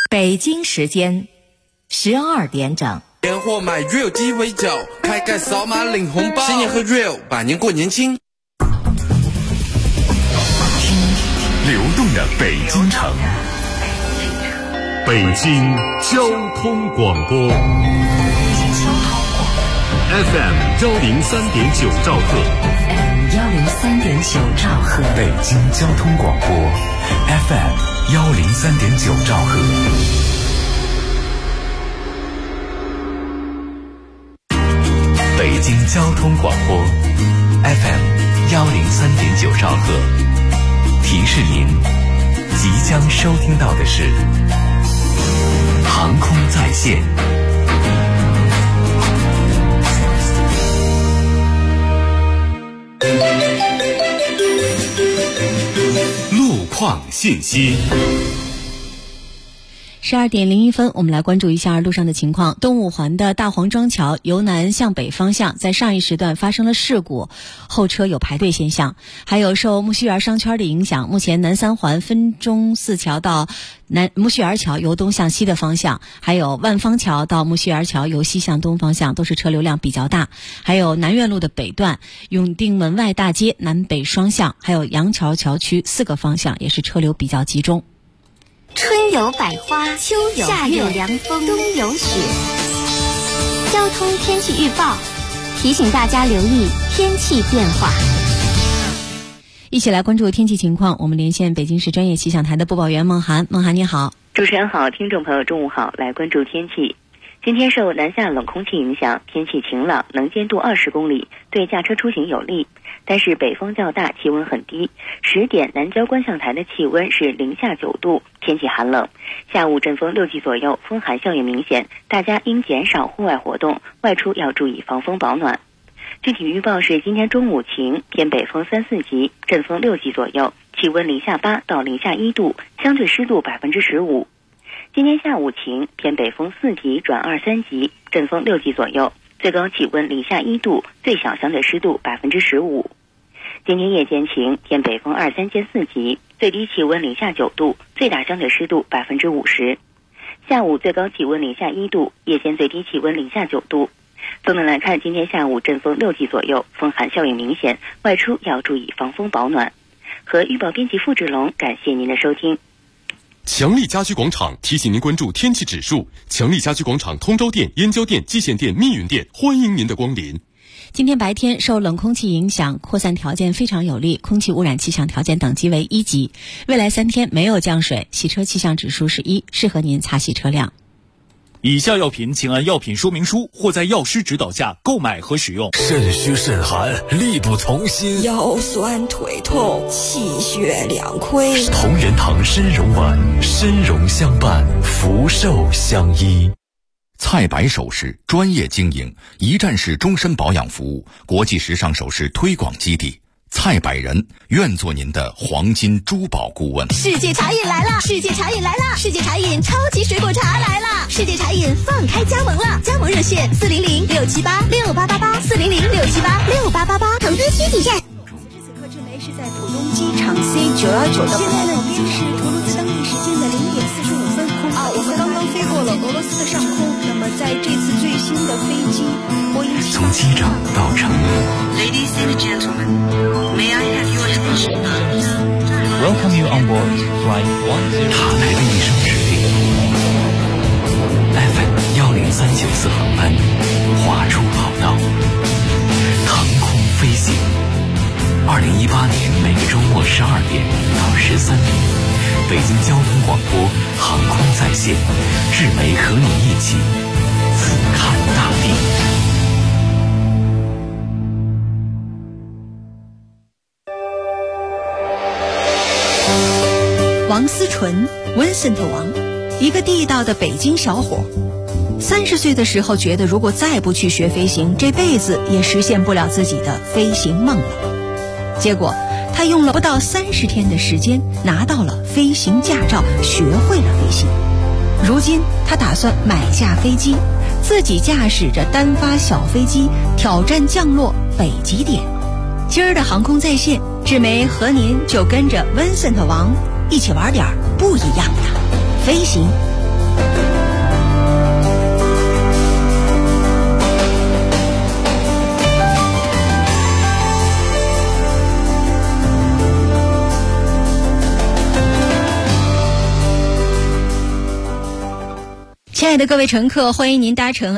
北京时间12点整。 年货买 Real 鸡尾酒，开盖扫码领红包，新年喝 Real， 百年过年轻。 听流动的北京城，北京交通广播 FM 103.9兆赫 103.9兆赫， 北京交通广播 FM 103.9兆赫。北京交通广播 FM 103.9兆赫，提示您即将收听到的是航空在线。路况信息。 12点01分，我们来关注一下路上的情况。东五环的大黄庄桥由南向北方向在上一时段发生了事故，后车有排队现象。还有受木樨园商圈的影响，目前南三环分钟寺桥到木樨园桥由东向西的方向，还有万方桥到木樨园桥由西向东方向都是车流量比较大。还有南苑路的北段、永定门外大街南北双向，还有杨桥桥区4个方向也是车流比较集中。 春有百花，秋有夏有凉风，冬有雪。交通天气预报提醒大家留意天气变化。 一起来关注天气情况，我们连线北京市专业气象台的播报员孟涵。孟涵你好。 主持人好，听众朋友中午好，来关注天气。今天受南下冷空气影响，天气晴朗，能见度20公里，对驾车出行有利。但是北风较大，气温很低。10点南郊观象台的气温是零下9度，天气寒冷。下午阵风6级左右，风寒效应明显，大家应减少户外活动，外出要注意防风保暖。具体预报是今天中午晴，偏北风3、4级，阵风6级左右，气温零下8到零下1度，相对湿度15%。今天下午晴，偏北风4级转2、3级，阵风6级左右，最高气温零下1度，最小相对湿度15%。今天夜间晴，偏北风2、3间4级，最低气温零下9度，最大相对湿度50%。下午最高气温零下1度，夜间最低气温零下9度。总的来看，今天下午阵风6级左右，风寒效应明显，外出要注意防风保暖。和预报编辑付志龙，感谢您的收听。 强力家居广场提醒您关注天气指数。强力家居广场通州店、燕郊店、蓟县店、密云店欢迎您的光临。 今天白天受冷空气影响，扩散条件非常有利，空气污染气象条件等级为1级。未来3天没有降水，洗车气象指数是1，适合您擦洗车辆。 以下药品请按药品说明书或在药师指导下购买和使用。 肾虚肾寒，力不从心， 腰酸腿痛，气血两亏。 同仁堂参茸丸，参茸相伴，福寿相依。菜百首饰专业经营，一站式终身保养服务，国际时尚首饰推广基地。菜百人愿做您的黄金珠宝顾问。 世界茶饮来了，世界茶饮来了，世界茶饮超级水果茶来了，世界茶饮放开加盟了，加盟热线400-678-6888，400-678-6888，投资需谨慎。 此刻正雷是在浦东机场 C919的。现在呢已经是图卢兹当地时间的0点45分，我们刚刚飞过了俄罗斯的上空。那么在这次最新的飞机波音787， 从机长到成都。 Ladies and gentlemen, may I have your attention please? Welcome you on board Flight 10. 塔台的一声指令 ，FM 103.9航班划出跑道，腾空飞行。2018年每个周末12点到13点，北京交通广播航空在线，志梅和你一起俯瞰大地。 王思纯 Vincent 王，一个地道的北京小伙。30岁的时候觉得如果再不去学飞行，这辈子也实现不了自己的飞行梦了。结果他用了不到30天的时间拿到了飞行驾照，学会了飞行。如今他打算买架飞机，自己驾驶着单发小飞机挑战降落北极点。今儿的航空在线，志梅和您就跟着 Vincent 王一起玩点不一样的飞行亲爱的各位乘客，欢迎您搭乘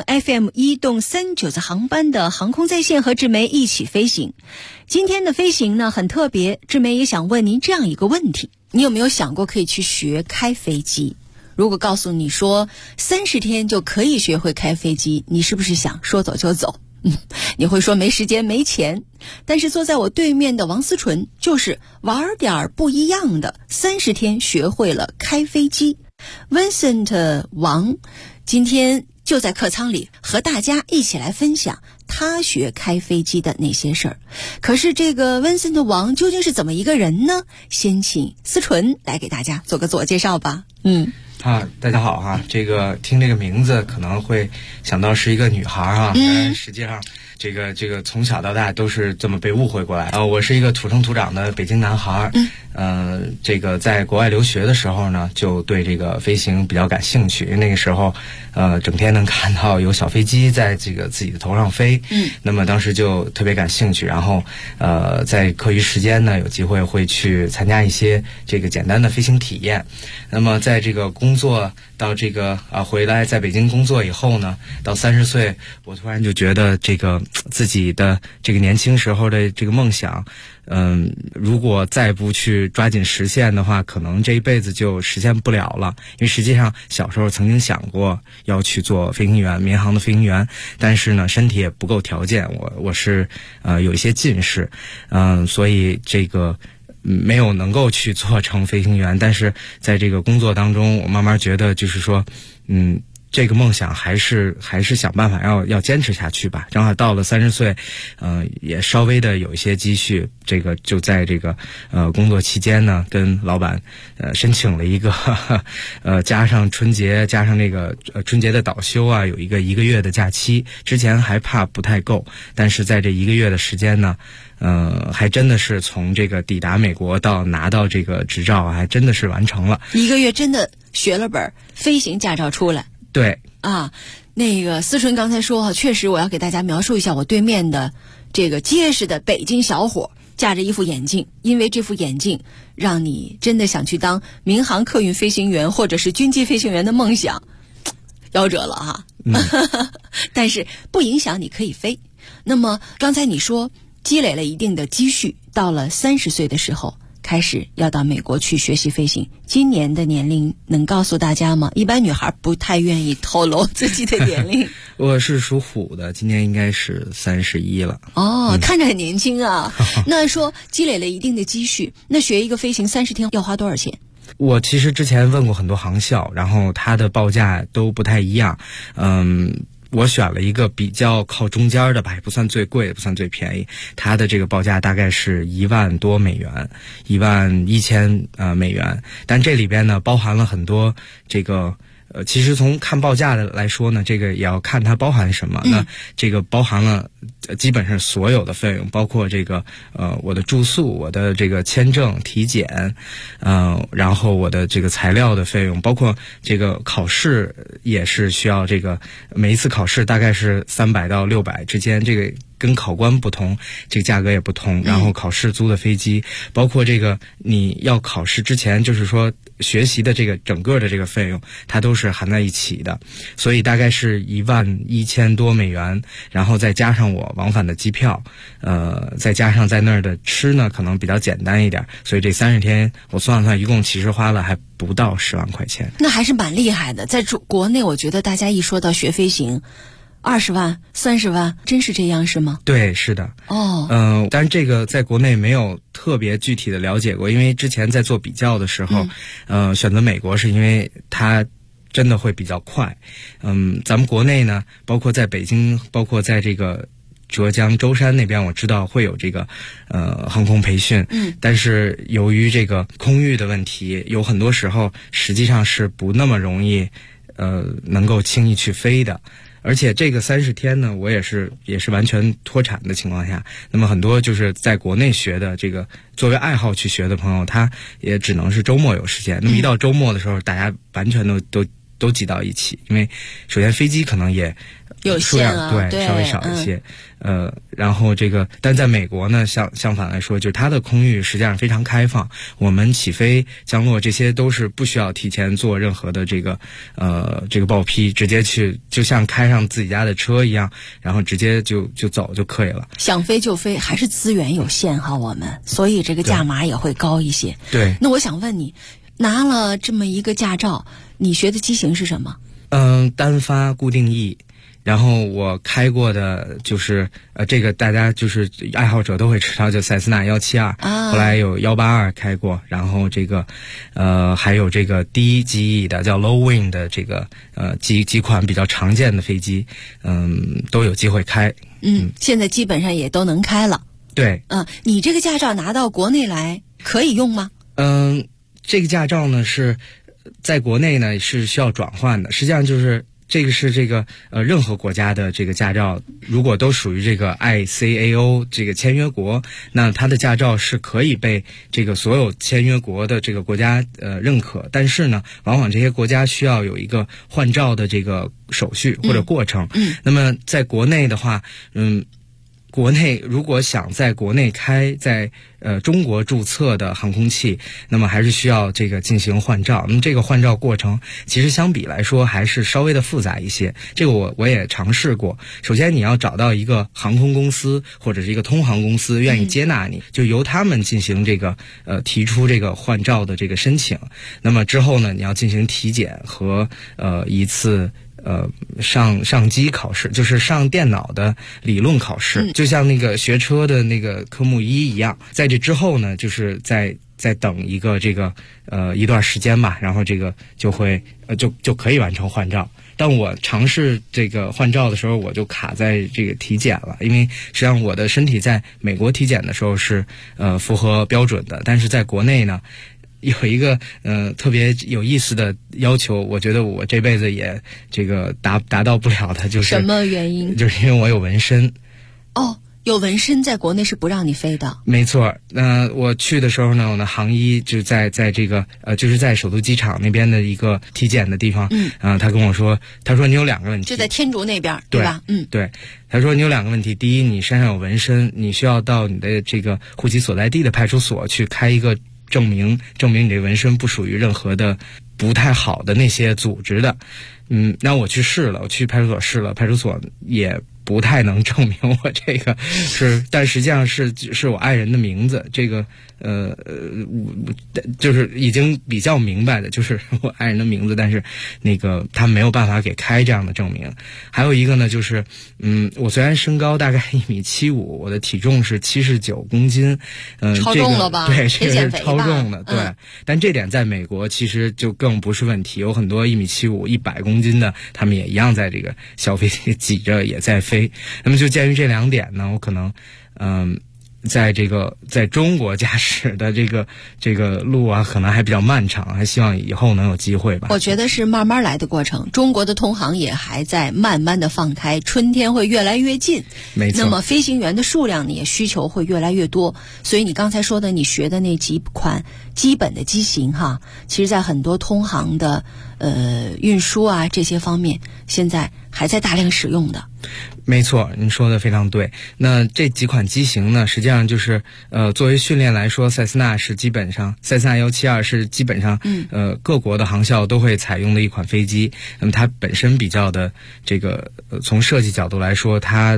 FM1.39次航班的航空在线和志梅一起飞行。今天的飞行呢很特别，志梅也想问您这样一个问题：你有没有想过可以去学开飞机？如果告诉你说30天就可以学会开飞机，你是不是想说走就走？你会说没时间没钱。但是坐在我对面的王思纯就是玩点不一样的，30天学会了开飞机。Vincent 王今天就在客舱里和大家一起来分享他学开飞机的那些事儿。可是这个 Vincent 王究竟是怎么一个人呢？先请思纯来给大家做个自我介绍吧。 大家好哈，这个听这个名字可能会想到是一个女孩哈，但实际上这个从小到大都是这么被误会过来。我是一个土生土长的北京男孩，这个在国外留学的时候呢，就对这个飞行比较感兴趣。因为那个时候，整天能看到有小飞机在这个自己的头上飞，那么当时就特别感兴趣。然后，在课余时间呢，有机会会去参加一些这个简单的飞行体验。那么在这个工作到这个回来在北京工作以后呢，到30岁，我突然就觉得这个自己的这个年轻时候的这个梦想，如果再不去抓紧实现的话，可能这一辈子就实现不了了。因为实际上小时候曾经想过要去做飞行员，民航的飞行员，但是呢身体也不够条件，我是有一些近视，所以这个没有能够去做成飞行员。但是在这个工作当中，我慢慢觉得就是说这个梦想还是想办法要坚持下去吧。正好到了30岁，也稍微的有一些积蓄，这个就在这个工作期间呢，跟老板申请了一个加上春节加上那个春节的倒休啊，有一个月的假期。之前还怕不太够，但是在这1个月的时间呢，还真的是从这个抵达美国到拿到这个执照，还真的是完成了。 1个月真的学了本飞行驾照出来。 对那个思纯刚才说确实我要给大家描述一下我对面的这个结实的北京小伙，架着一副眼镜，因为这副眼镜让你真的想去当民航客运飞行员或者是军机飞行员的梦想夭折了哈。但是不影响你可以飞。那么刚才你说积累了一定的积蓄，到了30岁的时候开始要到美国去学习飞行。今年的年龄能告诉大家吗？一般女孩不太愿意透露自己的年龄。 我是属虎的，今年应该是31了。 看着很年轻啊。那说积累了一定的积蓄，那学一个飞行30天要花多少钱？ 我其实之前问过很多航校，然后它的报价都不太一样。我选了一个比较靠中间的吧，也不算最贵，也不算最便宜。它的这个报价大概是1万多美元，11000美元。但这里边呢包含了很多这个其实从看报价的来说呢，这个也要看它包含什么。那这个包含了基本上所有的费用，包括这个我的住宿，我的这个签证、体检，然后我的这个材料的费用，包括这个考试也是需要这个每一次考试大概是300到600之间，这个跟考官不同，这个价格也不同。然后考试租的飞机，包括这个你要考试之前就是说学习的这个整个的这个费用，它都是含在一起的。所以大概是11000多美元，然后再加上我往返的机票，再加上在那儿的吃呢可能比较简单一点，所以这30天我算了算，一共其实花了还不到10万块钱。 那还是蛮厉害的。在国内我觉得大家一说到学飞行20万、30万，真是这样是吗？ 对，是的。但是这个在国内没有特别具体的了解过，因为之前在做比较的时候，选择美国是因为它真的会比较快。咱们国内呢，包括在北京，包括在这个浙江舟山那边，我知道会有这个航空培训，但是由于这个空域的问题，有很多时候实际上是不那么容易能够轻易去飞的。而且这个30天呢，我也是完全脱产的情况下，那么很多就是在国内学的这个作为爱好去学的朋友，他也只能是周末有时间。那么一到周末的时候，大家完全都都挤到一起，因为首先飞机可能也有数量对稍微少一些，然后但在美国呢，相反来说，就是它的空域实际上非常开放，我们起飞、降落这些都是不需要提前做任何的这个报批，直接去就像开上自己家的车一样，然后直接就走就可以了。 想飞就飞，还是资源有限哈，我们所以这个价码也会高一些。 对， 那我想问你，拿了这么一个驾照，你学的机型是什么？ 单发固定翼。然后我开过的就是这个大家就是爱好者都会知道，就塞斯纳172，后来有182开过，然后还有这个低机翼的叫 low wing 的这个几款比较常见的飞机，都有机会开。 现在基本上也都能开了。 对， 你这个驾照拿到国内来可以用吗？ 这个驾照呢是在国内呢是需要转换的，实际上就是这个是任何国家的这个驾照，如果都属于这个 ICAO 这个签约国，那它的驾照是可以被这个所有签约国的这个国家认可。但是呢，往往这些国家需要有一个换照的这个手续或者过程。那么在国内的话，国内如果想在国内开在中国注册的航空器，那么还是需要进行换照。那么这个换照过程其实相比来说还是稍微的复杂一些。这个我也尝试过。首先你要找到一个航空公司或者是一个通航公司愿意接纳你，就由他们进行提出这个换照的这个申请。那么之后呢，你要进行体检和一次上机考试，就是上电脑的理论考试，就像那个学车的那个科目1一样。在这之后呢，就是在等一个一段时间吧，然后就会就可以完成换照。但我尝试换照的时候，我就卡在体检了，因为实际上我的身体在美国体检的时候是符合标准的，但是在国内呢。有一个特别有意思的要求，我觉得我这辈子也达到不了的，就是什么原因？ 就是因为我有纹身。 有纹身在国内是不让你飞的。 没错，我去的时候呢，我的航医就在就是在首都机场那边的一个体检的地方，他跟我说，他说你有2个问题， 就在天竺那边，对吧？ 对，他说你有2个问题，第一，你身上有纹身，你需要到你的户籍所在地的派出所去开一个证明你这纹身不属于任何的不太好的那些组织的。那我去试了，我去派出所试了，派出所也不太能证明我这个是，但实际上是我爱人的名字，就是已经比较明白的，就是我爱人的名字，但是他没有办法给开这样的证明。还有一个呢，就是我虽然身高大概1.75米，我的体重是79公斤， 超重了吧？ 对，这个是超重的，对。但这点在美国其实就更不是问题，有很多1.75米、100公斤的，他们也一样在这个小飞机挤着也在飞。那么就鉴于这2点呢，我可能在中国驾驶的这个路啊，可能还比较漫长，还希望以后能有机会吧。 我觉得是慢慢来的过程，中国的通航也还在慢慢的放开，春天会越来越近。 没错。 那么飞行员的数量呢，也需求会越来越多。所以你刚才说的，你学的那几款基本的机型哈，其实在很多通航的运输啊这些方面，现在还在大量使用的。 没错，您说的非常对。那这几款机型呢，实际上就是作为训练来说，塞斯纳172是基本上各国的航校都会采用的一款飞机。那么它本身比较的从设计角度来说，它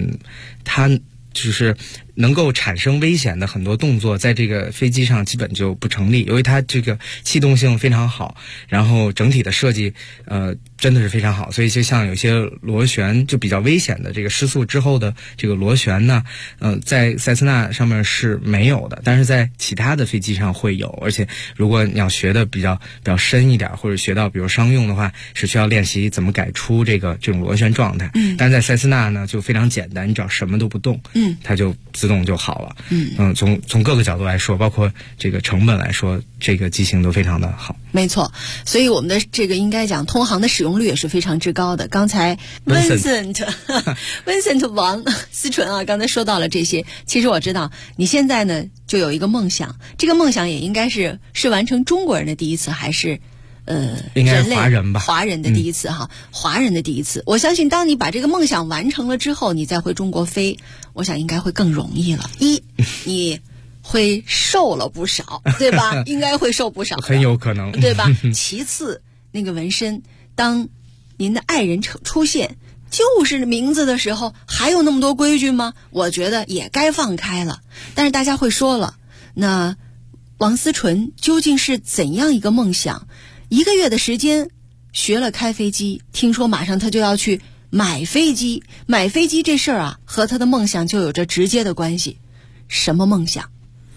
就是能够产生危险的很多动作，在这个飞机上基本就不成立，由于它这个气动性非常好，然后整体的设计真的是非常好，所以就像有些螺旋就比较危险的这个失速之后的这个螺旋呢，在塞斯纳上面是没有的，但是在其他的飞机上会有，而且如果你要学的比较深一点，或者学到比如商用的话，是需要练习怎么改出这种螺旋状态。但是在塞斯纳呢就非常简单，你只要什么都不动，它就自动就好了。从各个角度来说，包括这个成本来说，这个机型都非常的好。 没错，所以我们的这个应该讲通航的使用率也是非常之高的。刚才 Vincent 王思纯啊，刚才说到了这些。其实我知道你现在呢就有一个梦想，这个梦想也应该是完成中国人的第一次，还是应该是华人吧， 华人的第一次哈，华人的第一次。我相信，当你把这个梦想完成了之后，你再回中国飞，我想应该会更容易了。你会瘦了不少，对吧？应该会瘦不少， 很有可能， 对吧？其次，那个纹身，当您的爱人出现就是名字的时候，还有那么多规矩吗？我觉得也该放开了。但是大家会说了，那王思纯究竟是怎样一个梦想？1个月的时间学了开飞机，听说马上他就要去买飞机。买飞机这事儿啊，和他的梦想就有着直接的关系。什么梦想？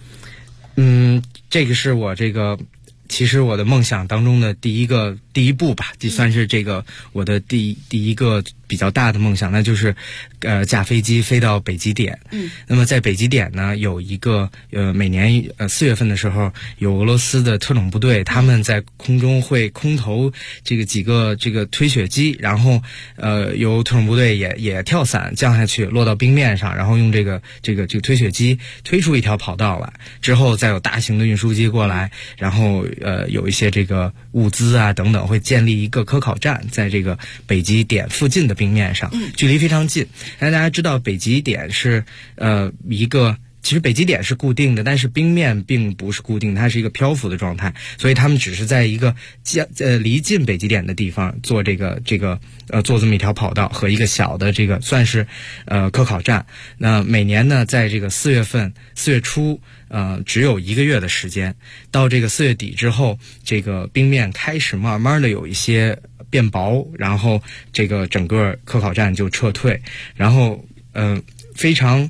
这个是我其实我的梦想当中的第一步吧，就算是我的第一个比较大的梦想，那就是驾飞机飞到北极点。那么在北极点呢，有一个每年4月份的时候，有俄罗斯的特种部队，他们在空中会空投几个推雪机，然后由特种部队也跳伞降下去，落到冰面上，然后用这个推雪机推出一条跑道来，之后再有大型的运输机过来，然后有一些物资啊等等，会建立一个科考站，在这个北极点附近的冰面上，距离非常近。但大家知道北极点是其实北极点是固定的，但是冰面并不是固定，它是一个漂浮的状态，所以他们只是在一个离近北极点的地方做做这么一条跑道和一个小的算是科考站。那每年呢，在这个4月初只有1个月的时间，到这个4月底之后，这个冰面开始慢慢的有一些变薄，然后整个科考站就撤退，然后非常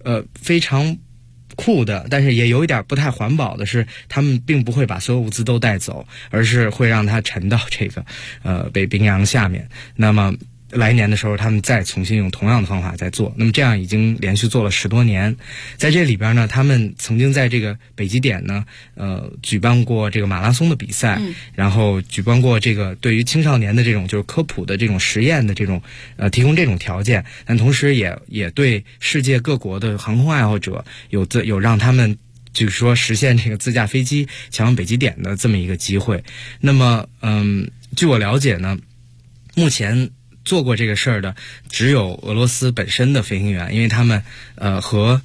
酷的，但是也有一点不太环保的是，他们并不会把所有物资都带走，而是会让它沉到北冰洋下面。那么来年的时候，他们再重新用同样的方法再做。那么这样已经连续做了10多年。在这里边呢，他们曾经在这个北极点呢，举办过马拉松的比赛，然后举办过对于青少年的就是科普的实验的提供这种条件，但同时也对世界各国的航空爱好者有让他们就是说实现自驾飞机前往北极点的这么一个机会。那么据我了解呢，目前做过这个事儿的只有俄罗斯本身的飞行员，因为他们和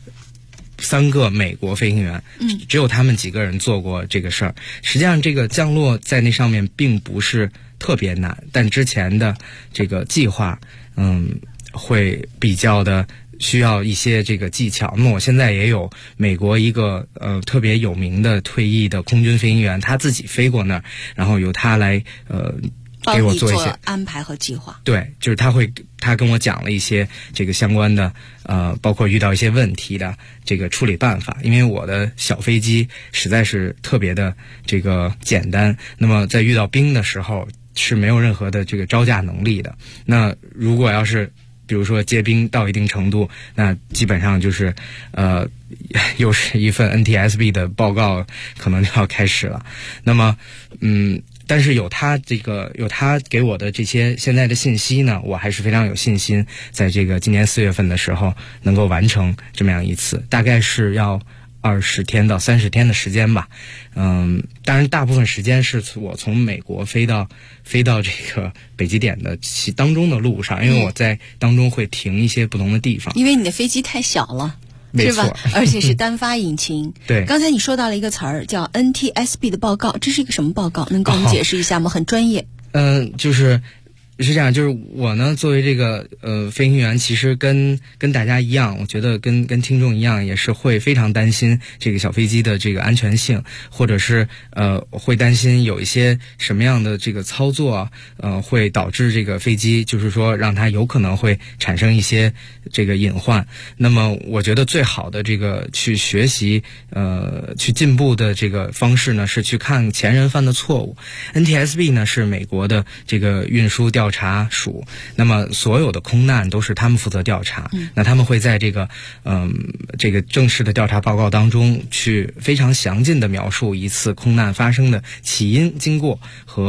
3个美国飞行员，只有他们几个人做过这个事儿。实际上降落在那上面并不是特别难，但之前的计划会比较的需要一些技巧。那么我现在也有美国一个特别有名的退役的空军飞行员，他自己飞过那儿，然后由他来给我做一些安排和计划。 对，就是他跟我讲了一些相关的包括遇到一些问题的处理办法。因为我的小飞机实在是特别的简单，那么在遇到冰的时候是没有任何的招架能力的。那如果要是比如说结冰到一定程度，那基本上就是又是一份 NTSB 的报告可能就要开始了。那么但是有他给我的这些现在的信息呢，我还是非常有信心，在今年4月份的时候能够完成这么样一次，大概是要20天到30天的时间吧。当然大部分时间是我从美国飞到北极点的当中的路上，因为我在当中会停一些不同的地方。 因为你的飞机太小了。是吧？而且是单发引擎。 对， 刚才你说到了一个词儿叫 NTSB 的报告，这是一个什么报告？能给我们解释一下吗？很专业。 是这样，就是我呢，作为飞行员，其实跟大家一样，我觉得跟听众一样，也是会非常担心小飞机的安全性，或者是会担心有一些什么样的操作会导致飞机就是说让它有可能会产生一些隐患。那么我觉得最好的去学习去进步的方式呢，是去看前人犯的错误。NTSB 呢是美国的运输调查署，那么所有的空难都是他们负责调查。那他们会在正式的调查报告当中去非常详尽的描述一次空难发生的起因、经过和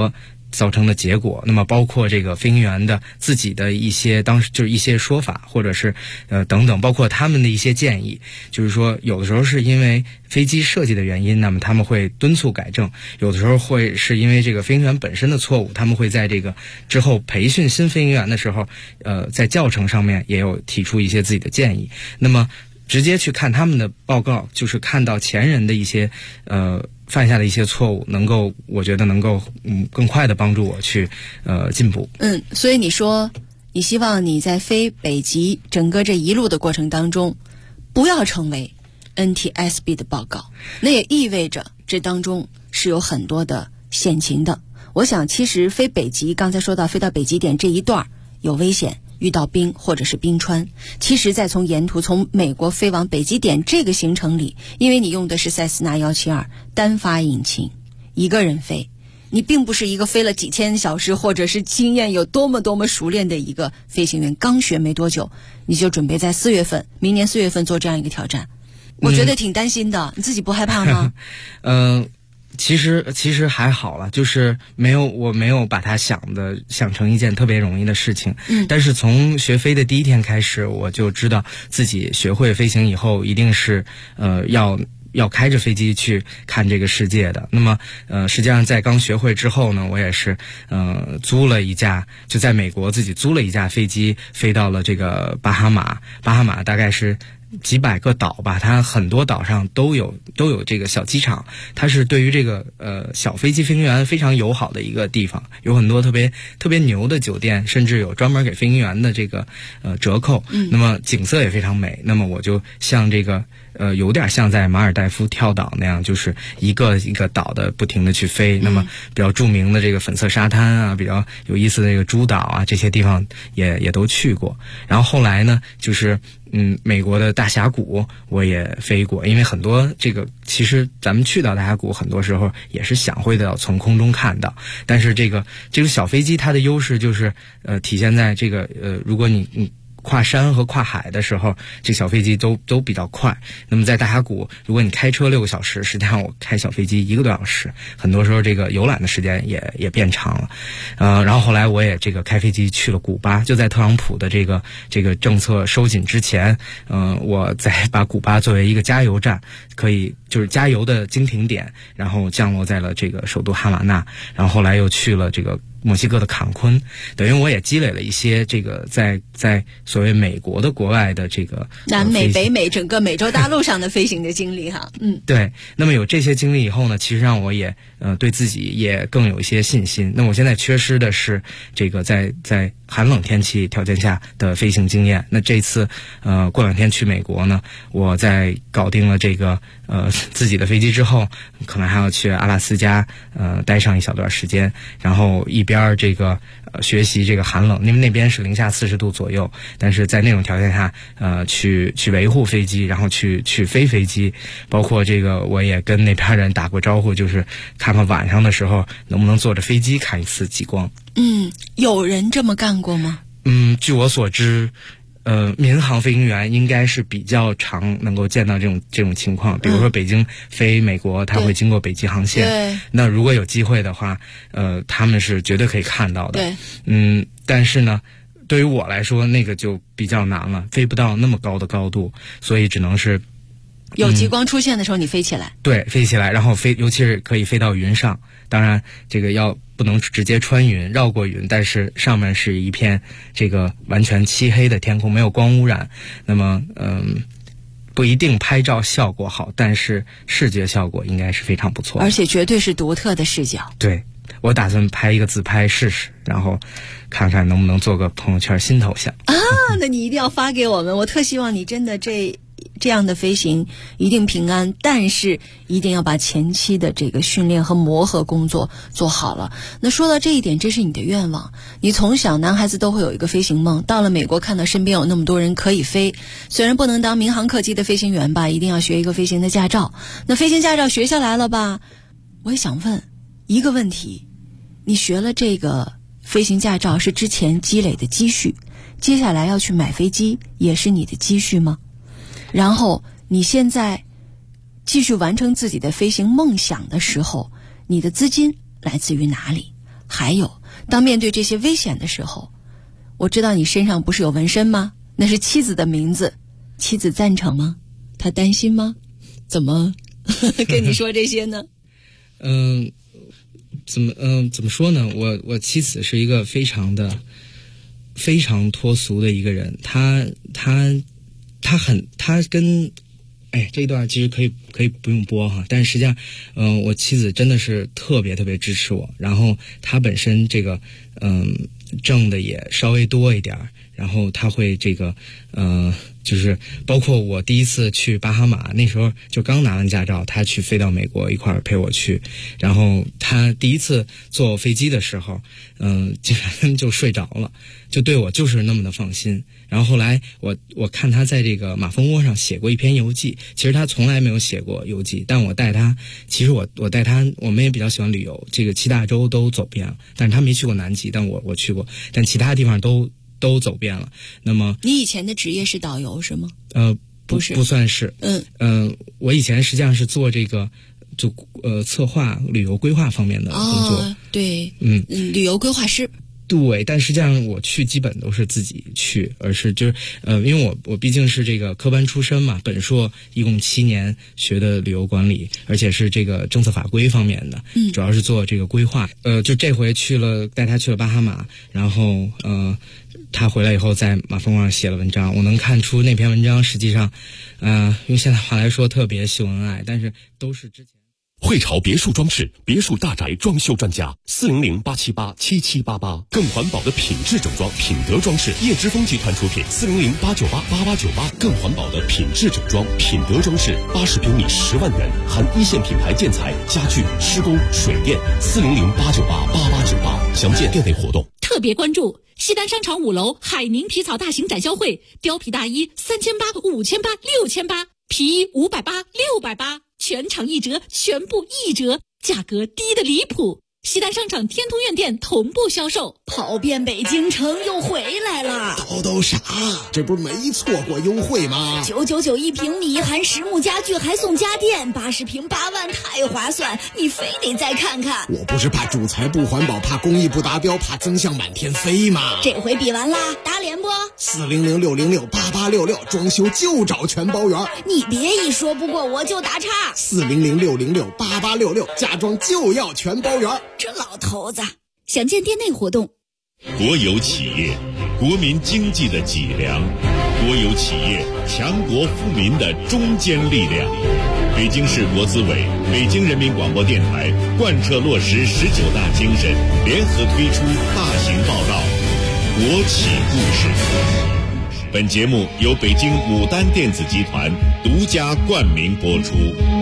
造成的结果。那么包括这个飞行员的自己的一些当时就是一些说法，或者是等等，包括他们的一些建议，就是说有的时候是因为飞机设计的原因，那么他们会敦促改正；有的时候会是因为这个飞行员本身的错误，他们会在这个之后培训新飞行员的时候，在教程上面也有提出一些自己的建议。那么直接去看他们的报告，就是看到前人的一些犯下的一些错误，我觉得能够更快的帮助我去进步。 所以你说你希望你在飞北极整个这一路的过程当中，不要成为 NTSB 的报告，那也意味着这当中是有很多的险情的。我想其实飞北极，刚才说到飞到北极点这一段有危险，遇到冰或者是冰川，其实在从沿途从美国飞往北极点这个行程里，因为你用的是塞斯纳172单发引擎，一个人飞，你并不是一个飞了几千小时或者是经验有多么熟练的一个飞行员，刚学没多久你就准备在明年4月份做这样一个挑战，我觉得挺担心的。你自己不害怕吗？ 其实还好了，就是我没有把它想成一件特别容易的事情。但是从学飞的第一天开始，我就知道自己学会飞行以后，一定是要开着飞机去看这个世界的。那么实际上在刚学会之后呢，我也是租了一架，就在美国自己租了一架飞机，飞到了这个巴哈马大概是几百个岛吧，它很多岛上都有这个小机场，它是对于这个小飞机飞行员非常友好的一个地方，有很多特别牛的酒店，甚至有专门给飞行员的这个折扣。那么景色也非常美。那么我就像这个有点像在马尔代夫跳岛那样，就是一个一个岛的不停的去飞。那么比较著名的这个粉色沙滩啊，比较有意思的这个诸岛啊，这些地方也都去过。然后后来呢，就是美国的大峡谷我也飞过，因为很多这个其实咱们去到大峡谷很多时候也是想会的从空中看到，但是这个小飞机它的优势就是体现在这个如果你跨山和跨海的时候，这小飞机都比较快。那么在大峡谷，如果你开车6个小时，实际上我开小飞机1个多小时，很多时候这个游览的时间也变长了。然后后来我也这个开飞机去了古巴，就在特朗普的这个政策收紧之前，我再把古巴作为一个加油站，可以就是加油的经停点，然后降落在了这个首都哈瓦那，然后后来又去了这个墨西哥的坎昆，等于我也积累了一些这个在所谓美国的国外的这个南美、北美整个美洲大陆上的飞行的经历哈。 对。那么有这些经历以后呢，其实让我也对自己也更有一些信心。那我现在缺失的是这个在寒冷天气条件下的飞行经验。那这次过2天去美国呢，我在搞定了这个自己的飞机之后，可能还要去阿拉斯加待上一小段时间，然后一边这个学习这个寒冷，因为那边是-40度左右，但是在那种条件下去维护飞机，然后去飞飞机，包括这个我也跟那边人打过招呼，就是看看晚上的时候能不能坐着飞机看一次极光。 有人这么干过吗？ 据我所知民航飞行员应该是比较常能够见到这种情况，比如说北京飞美国，他会经过北极航线，那如果有机会的话，他们是绝对可以看到的。但是呢，对于我来说，那个就比较难了，飞不到那么高的高度，所以只能是有极光出现的时候你飞起来。 对，飞起来，然后尤其是可以飞到云上。当然这个不能直接穿云绕过云，但是上面是一片这个完全漆黑的天空，没有光污染。那么不一定拍照效果好，但是视觉效果应该是非常不错的， 而且绝对是独特的视角。 对，我打算拍一个自拍试试，然后看看能不能做个朋友圈新头像啊。那你一定要发给我们，我特希望你真的这样的飞行一定平安，但是一定要把前期的这个训练和磨合工作做好了。那说到这一点，这是你的愿望，你从小男孩子都会有一个飞行梦，到了美国看到身边有那么多人可以飞，虽然不能当民航客机的飞行员吧，一定要学一个飞行的驾照。那飞行驾照学下来了吧，我也想问一个问题，你学了这个飞行驾照是之前积累的积蓄，接下来要去买飞机也是你的积蓄吗？然后你现在继续完成自己的飞行梦想的时候，你的资金来自于哪里？ 还有，当面对这些危险的时候，我知道你身上不是有纹身吗？那是妻子的名字，妻子赞成吗？她担心吗？怎么跟你说这些呢？ 怎么说呢？我妻子是一个非常脱俗的一个人，她跟这一段其实可以不用播哈，但是实际上我妻子真的是特别支持我，然后她本身这个挣的也稍微多一点，然后她会这个就是包括我第一次去巴哈马，那时候就刚拿完驾照，她去飞到美国一块儿陪我去，然后她第一次坐飞机的时候竟然就睡着了，就对我就是那么的放心。然后后来我看他在这个马蜂窝上写过一篇游记，其实他从来没有写过游记，但我带他，其实我带他，我们也比较喜欢旅游，这个7大洲都走遍了，但是他没去过南极，但我去过，但其他地方都走遍了。那么你以前的职业是导游是吗？ 不算是。我以前实际上是做这个就策划旅游规划方面的工作。 对，旅游规划师。 对，但实际上我去基本都是自己去，而是就是因为我毕竟是这个科班出身嘛，本硕一共7年学的旅游管理，而且是这个政策法规方面的，主要是做这个规划。就这回带他去了巴哈马，然后他回来以后在马蜂窝上写了文章，我能看出那篇文章实际上用现在话来说特别秀恩爱，但是都是之前。 汇潮别墅装饰，别墅大宅装修专家，400-878-7788，更环保的品质整装，品德装饰，叶之峰集团出品，400-898-8898，更环保的品质整装，品德装饰，80平米10万元，含一线品牌建材、家具、施工、水电，400-898-8898，详见店内活动。 特别关注西单商场5楼海宁皮草大型展销会，貂皮大衣3800、5800、6800，皮衣580、680。全场1折，全部1折，价格低得离谱。西单商场天通苑店同步销售， 跑遍北京城又回来了。 都啥？这不是没错过优惠吗 ？999一平米，含实木家具还送家电，80平8万，太划算！你非得再看看。 我不是怕主材不环保，怕工艺不达标，怕增项满天飞吗？ 这回比完啦，打脸不 ？400-606-8866，装修就找全包圆。 你别一说不过我就打岔。 400-606-8866，家装就要全包圆。 这老头子， 详见店内活动。 国有企业，国民经济的脊梁；国有企业，强国富民的中坚力量。北京市国资委、北京人民广播电台贯彻落实19大精神，联合推出大型报道《国企故事》。本节目由北京牡丹电子集团独家冠名播出。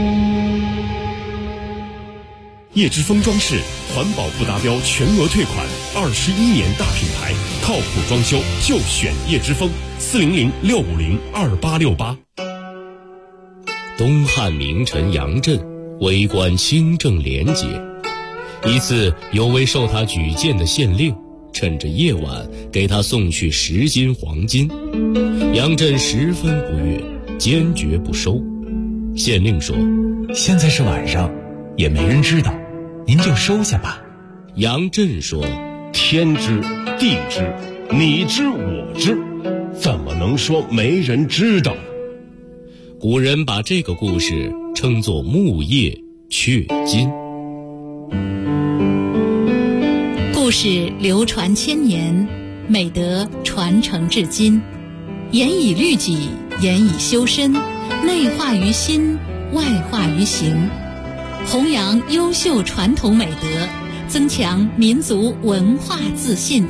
叶之峰装饰，环保不达标全额退款，21年大品牌，靠谱装修就选叶之峰，400-650-2868。 东汉名臣杨震为官清正廉洁，一次有位受他举荐的县令趁着夜晚给他送去10斤黄金，杨震十分不悦，坚决不收。县令说：“ 现在是晚上，也没人知道，您就收下吧。” 杨震说：“ 天知地知，你知我知，怎么能说没人知道？” 古人把这个故事称作木叶雀金。 故事流传千年，美德传承至今，严以律己，严以修身，内化于心，外化于行，弘扬优秀传统美德，增强民族文化自信。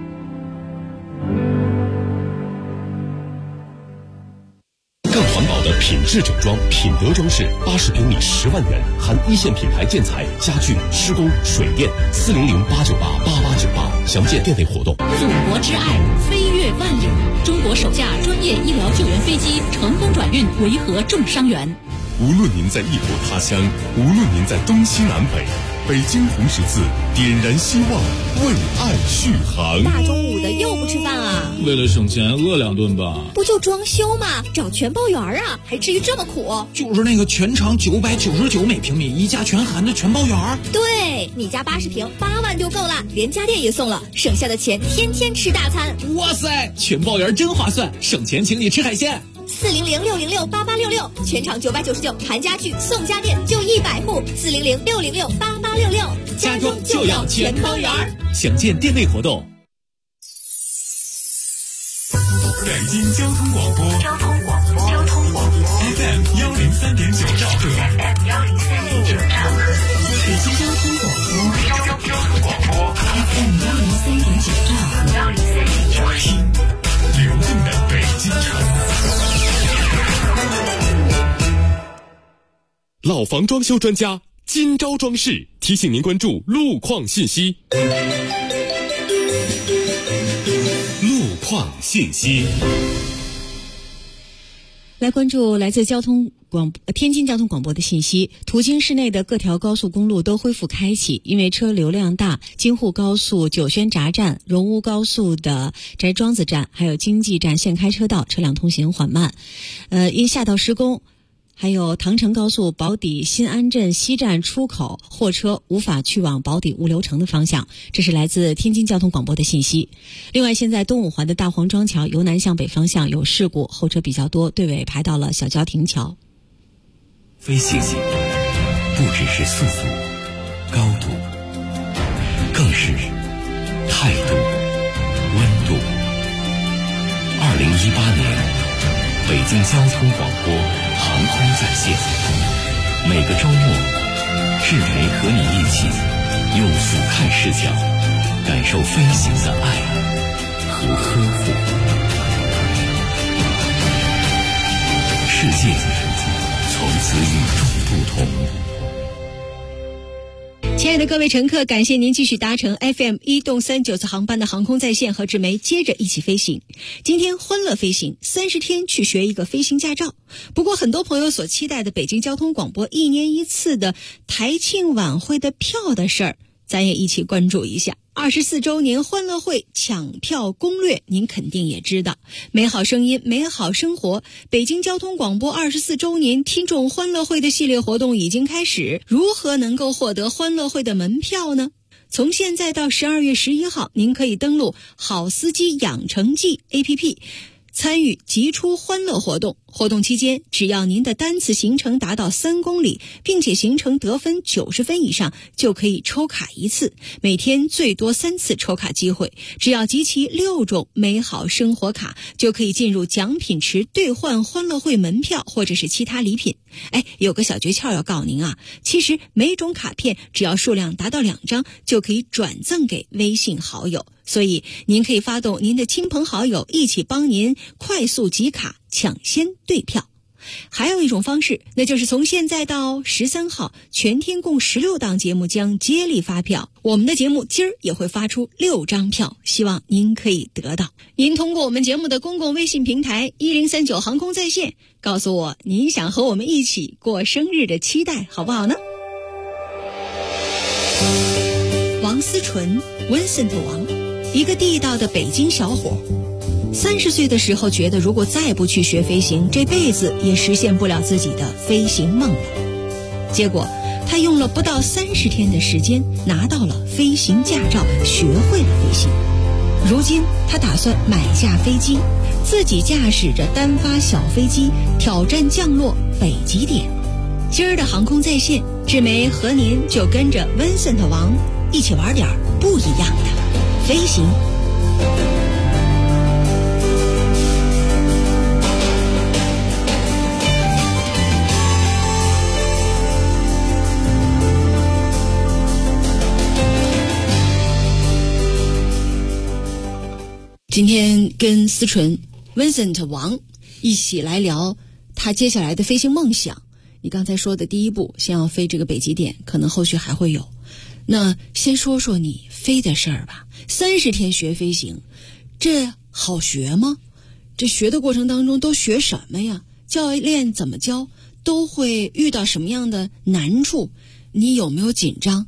更环保的品质整装，品德装饰，80平米10万元，含一线品牌建材、家具、施工、水电，400-898-8898，详见店内活动。 祖国之爱，飞越万里，中国首架专业医疗救援飞机成功转运维和重伤员。 无论您在异国他乡，无论您在东西南北， 北京红十字点燃希望，为爱续航。 大中午的又不吃饭啊？ 为了省钱，饿2顿吧。 不就装修吗？找全包园啊，还至于这么苦？ 就是那个全长999每平米，一家全含的全包园。 对，你家80平8万就够了，连家电也送了，省下的钱天天吃大餐。 哇塞，全包园真划算，省钱请你吃海鲜。 400-606-8866，全场999，含家具送家电，就100户。400-606-8866， 家装就要全包园。 详见店内活动。 北京交通广播FM 103.9兆赫， 北京交通广播 FM 103.9兆赫， 听流动的北京城。老房装修专家金招装饰提醒您关注路况信息。路况信息。 来关注来自天津交通广播的信息。途经市内的各条高速公路都恢复开启，因为车流量大，京沪高速九宣闸站、荣乌高速的翟庄子站还有经济站现开车道，车辆通行缓慢。因下道施工，还有唐城高速宝坻新安镇西站出口货车无法去往宝坻物流城的方向，这是来自天津交通广播的信息。另外，现在东五环的大黄庄桥由南向北方向有事故，后车比较多，队尾排到了小郊亭桥。 飞行不只是速度、高度，更是态度、温度。2018年，北京交通广播航空在线，每个周末，志培和你一起用俯瞰视角感受飞行的爱和呵护。世界从此与众不同。 亲爱的各位乘客，感谢您继续搭乘 FM 139次航班的航空在线，和志梅接着一起飞行。今天欢乐飞行30天去学一个飞行驾照。不过很多朋友所期待的北京交通广播1年1次的台庆晚会的票的事儿，咱也一起关注一下。24周年欢乐会抢票攻略您肯定也知道，美好声音美好生活，北京交通广播24周年听众欢乐会的系列活动已经开始。如何能够获得欢乐会的门票呢？从现在到12月11号，您可以登录好司机养成记 APP 参与极出欢乐活动。活动期间，只要您的单次行程达到3公里，并且行程得分90分以上，就可以抽卡1次，每天最多3次抽卡机会。只要集齐6种美好生活卡，就可以进入奖品池兑换欢乐会门票或者是其他礼品。有个小诀窍要告您啊，其实每种卡片只要数量达到2张，就可以转赠给微信好友。所以您可以发动您的亲朋好友一起帮您快速集卡，抢先兑票。还有一种方式，那就是从现在到13号，全天共16档节目将接力发票。我们的节目今儿也会发出6张票，希望您可以得到。您通过我们节目的公共微信平台1039航空在线，告诉我您想和我们一起过生日的期待，好不好呢？王思纯 Vincent 王，一个地道的北京小伙，30岁的时候觉得如果再不去学飞行，这辈子也实现不了自己的飞行梦了。结果他用了不到30天的时间拿到了飞行驾照，学会了飞行。如今他打算买架飞机，自己驾驶着单发小飞机挑战降落北极点。今儿的航空在线，志梅和您就跟着 Vincent 王一起玩点不一样的飞行。今天跟思纯 Vincent 王一起来聊他接下来的飞行梦想。你刚才说的第一步先要飞这个北极点，可能后续还会有。那先说说你飞的事儿吧。30天学飞行，这好学吗？这学的过程当中都学什么呀？教练怎么教？都会遇到什么样的难处？你有没有紧张？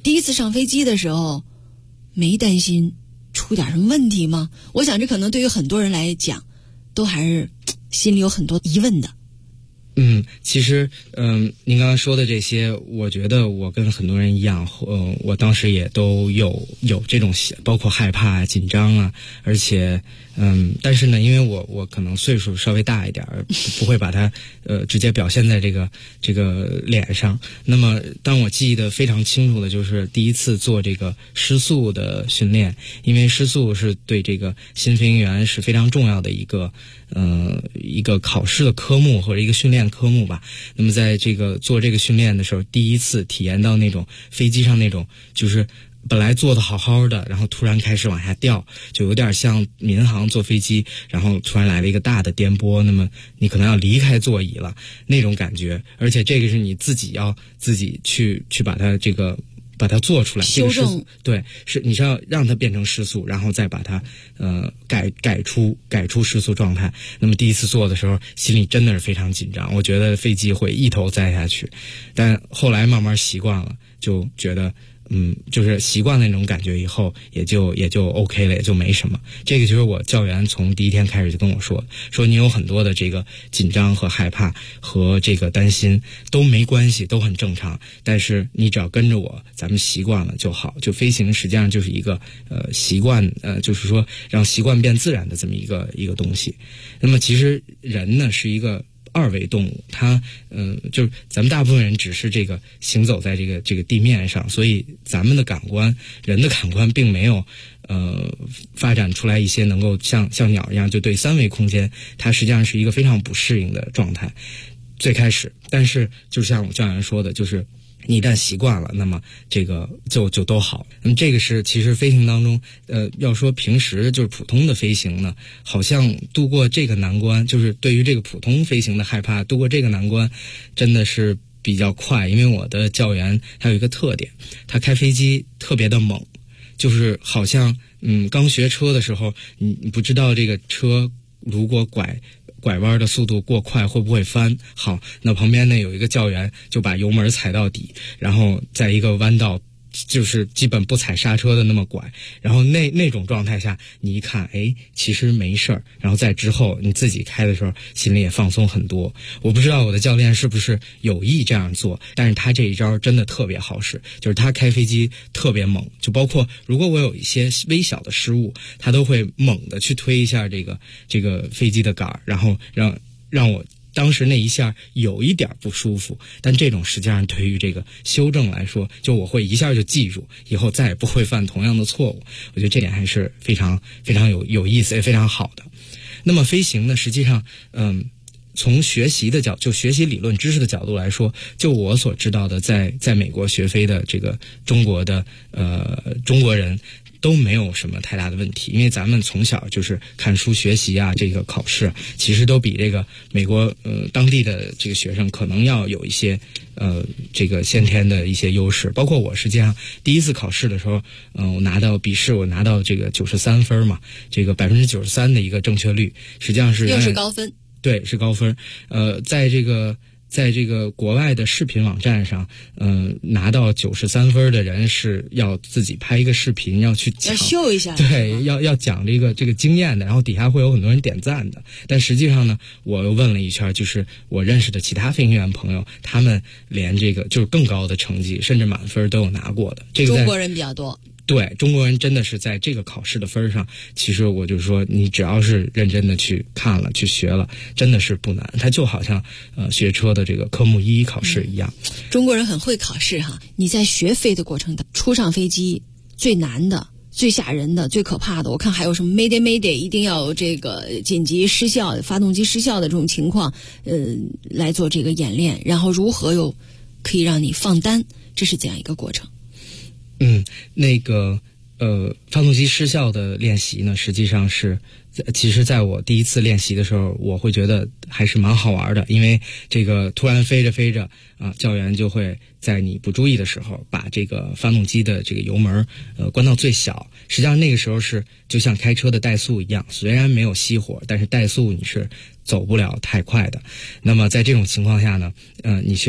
第一次上飞机的时候，没担心出点什么问题吗？我想这可能对于很多人来讲，都还是心里有很多疑问的。 其实您刚刚说的这些，我觉得我跟很多人一样，我当时也都有这种包括害怕、紧张啊，而且但是呢，因为我可能岁数稍微大一点，不会把它直接表现在这个脸上。那么当我记得非常清楚的就是第一次做这个失速的训练，因为失速是对这个新飞行员是非常重要的一个考试的科目或者一个训练科目吧。那么在这个做这个训练的时候，第一次体验到那种飞机上那种就是本来坐得好好的，然后突然开始往下掉，就有点像民航坐飞机，然后突然来了一个大的颠簸，那么你可能要离开座椅了那种感觉。而且这个是你自己要自己去把它做出来， 修正， 对，你是要让它变成失速，然后再把它改出失速状态。那么第一次做的时候，心里真的是非常紧张，我觉得飞机会一头栽下去。但后来慢慢习惯了，就觉得就是习惯了那种感觉以后，也就 OK 了，也就没什么。这个就是我教员从第一天开始就跟我说你有很多的这个紧张和害怕和这个担心都没关系，都很正常，但是你只要跟着我，咱们习惯了就好。就飞行实际上就是一个习惯，就是说让习惯变自然的这么一个东西。那么其实人呢是一个二维动物，它就是咱们大部分人只是这个行走在这个地面上，所以咱们的感官，人的感官并没有发展出来一些能够像鸟一样就对三维空间，它实际上是一个非常不适应的状态。最开始，但是就像我教员说的，就是你一旦习惯了，那么这个就都好。那么这个是其实飞行当中，要说平时就是普通的飞行呢，好像度过这个难关，就是对于这个普通飞行的害怕，度过这个难关真的是比较快。因为我的教员他有一个特点，他开飞机特别的猛，就是好像刚学车的时候，你不知道这个车如果拐弯的速度过快会不会翻。好，那旁边呢有一个教员就把油门踩到底，然后在一个弯道就是基本不踩刹车的那么拐，然后那种状态下你一看其实没事儿，然后在之后你自己开的时候心里也放松很多。我不知道我的教练是不是有意这样做，但是他这一招真的特别好使，就是他开飞机特别猛，就包括如果我有一些微小的失误，他都会猛的去推一下这个飞机的杆，然后让我当时那一下有一点不舒服，但这种实际上对于这个修正来说，就我会一下就记住，以后再也不会犯同样的错误。我觉得这点还是非常非常有意思，也非常好的。那么飞行呢，实际上从学习理论知识的角度来说，就我所知道的，在美国学飞的这个中国人都没有什么太大的问题，因为咱们从小就是看书学习啊，这个考试其实都比这个美国当地的这个学生可能要有一些这个先天的一些优势。包括我实际上第一次考试的时候，我拿到笔试，我拿到这个93分嘛，这个93%的一个正确率，实际上是又是高分。 对，是高分。在这个国外的视频网站上，拿到93分的人是要自己拍一个视频，要去讲， 要秀一下， 对，要讲这个经验的，然后底下会有很多人点赞的。但实际上呢，我又问了一圈，就是我认识的其他飞行员朋友，他们连这个就是更高的成绩，甚至满分都有拿过的。这个中国人比较多。 对，中国人真的是在这个考试的分上，其实我就是说，你只要是认真的去看了、去学了，真的是不难。它就好像学车的这个科目1考试一样。 中国人很会考试哈。你在学飞的过程当中，初上飞机最难的、最吓人的、最可怕的，我看还有什么 Mayday 一定要有这个紧急失效、发动机失效的这种情况，来做这个演练，然后如何又可以让你放单，这是这样一个过程。 那个发动机失效的练习呢，实际上是，其实在我第一次练习的时候，我会觉得还是蛮好玩的，因为这个突然飞着啊，教员就会在你不注意的时候，把这个发动机的这个油门关到最小。实际上那个时候是就像开车的怠速一样，虽然没有熄火，但是怠速你是走不了太快的。那么在这种情况下呢，你需要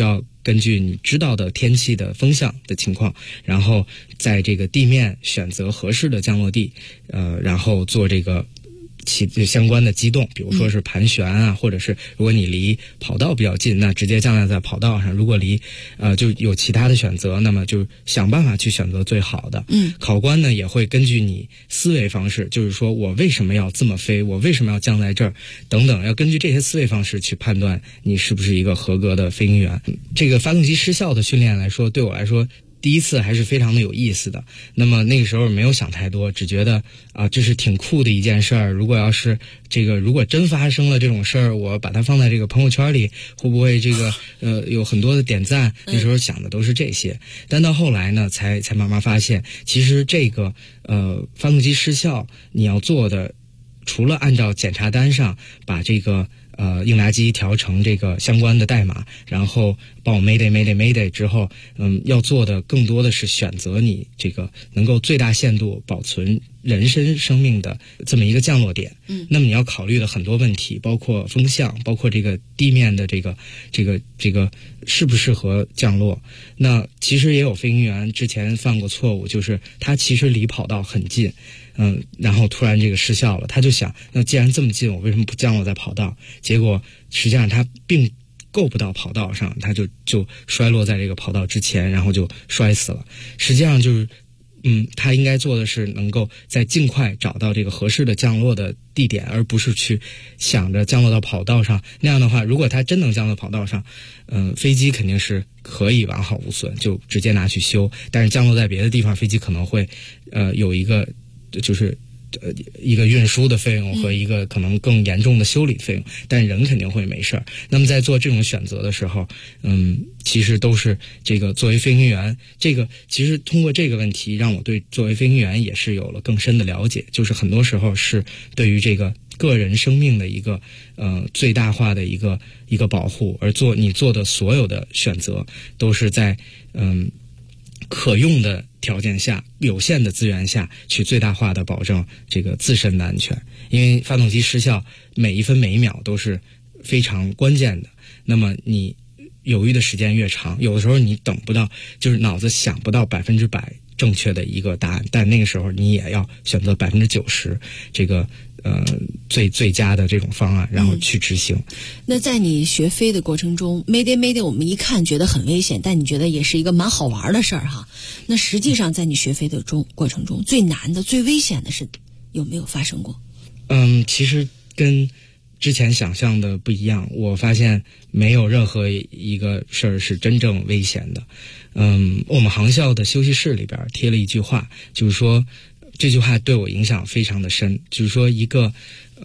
根据你知道的天气的风向的情况，然后在这个地面选择合适的降落地，然后做这个相关的机动，比如说是盘旋啊，或者是如果你离跑道比较近，那直接降落在跑道上；如果离就有其他的选择，那么就想办法去选择最好的。考官呢也会根据你思维方式，就是说我为什么要这么飞，我为什么要降在这儿等等，要根据这些思维方式去判断你是不是一个合格的飞行员。这个发动机失效的训练来说，对我来说第一次还是非常的有意思的。那么那个时候没有想太多，只觉得这是挺酷的一件事儿。如果要是如果真发生了这种事儿，我把它放在这个朋友圈里，会不会有很多的点赞？那时候想的都是这些。但到后来呢，才慢慢发现，其实这个发动机失效，你要做的除了按照检查单上把这个应答机调成这个相关的代码，然后报 Mayday 之后，要做的更多的是选择你这个能够最大限度保存人身生命的这么一个降落点。那么你要考虑的很多问题，包括风向，包括这个地面的这个适不适合降落。那其实也有飞行员之前犯过错误，就是他其实离跑道很近，然后突然这个失效了，他就想，那既然这么近，我为什么不降落在跑道？结果实际上他并够不到跑道上，他就摔落在这个跑道之前，然后就摔死了。实际上就是他应该做的是能够在尽快找到这个合适的降落的地点，而不是去想着降落到跑道上。那样的话，如果他真能降落跑道上，飞机肯定是可以完好无损，就直接拿去修。但是降落在别的地方，飞机可能会有一个就是一个运输的费用和一个可能更严重的修理费用，但人肯定会没事儿。那么在做这种选择的时候，其实都是这个作为飞行员，其实通过这个问题让我对作为飞行员也是有了更深的了解，就是很多时候是对于这个个人生命的一个最大化的一个保护，而你做的所有的选择都是在可用的条件下，有限的资源下去最大化的保证这个自身的安全。因为发动机失效每一分每一秒都是非常关键的，那么你犹豫的时间越长，有的时候你等不到，就是脑子想不到100%正确的一个答案，但那个时候你也要选择90%这个最佳的这种方案，然后去执行。 那在你学飞的过程中 Mayday 我们一看觉得很危险，但你觉得也是一个蛮好玩的事儿哈。那实际上在你学飞的过程中，最难的最危险的是有没有发生过？ 其实跟之前想象的不一样，我发现没有任何一个事儿是真正危险的。我们航校的休息室里边贴了一句话，就是说这句话对我影响非常的深，就是说一个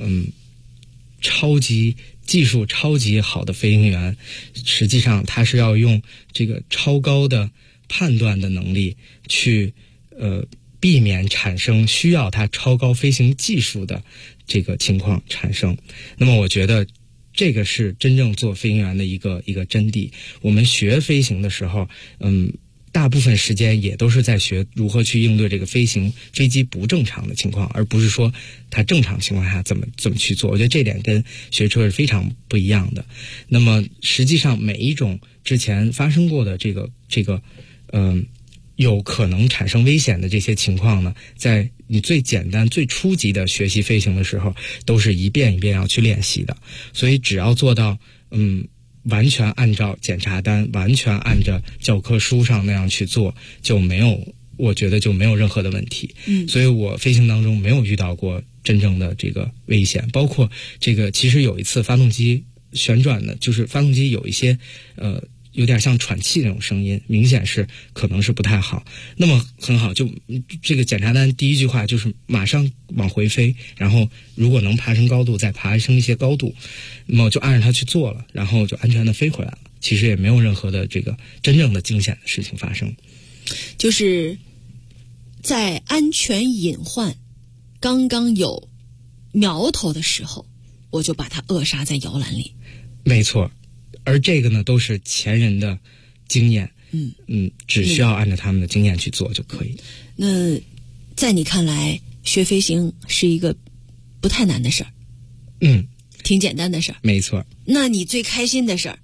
技术超级好的飞行员，实际上他是要用这个超高的判断的能力去避免产生需要他超高飞行技术的这个情况产生。那么我觉得这个是真正做飞行员的一个真谛。我们学飞行的时候，大部分时间也都是在学如何去应对这个飞机不正常的情况，而不是说它正常情况下怎么去做。我觉得这点跟学车是非常不一样的。那么实际上每一种之前发生过的这个有可能产生危险的这些情况呢，在你最简单最初级的学习飞行的时候，都是一遍一遍要去练习的。所以只要做到完全按照检查单，完全按照教科书上那样去做，我觉得就没有任何的问题。所以我飞行当中没有遇到过真正的这个危险。包括这个其实有一次发动机旋转的，就是发动机有一些有点像喘气那种声音，明显是可能是不太好。那么很好，就这个检查单第一句话就是马上往回飞，然后如果能爬升高度再爬升一些高度，那么就按照它去做了，然后就安全的飞回来了。其实也没有任何的这个真正的惊险的事情发生。 就是在安全隐患刚刚有苗头的时候，我就把它扼杀在摇篮里。 没错。而这个呢，都是前人的经验，只需要按照他们的经验去做就可以。 那在你看来，学飞行是一个不太难的事儿，挺简单的事儿。 没错。 那你最开心的事儿，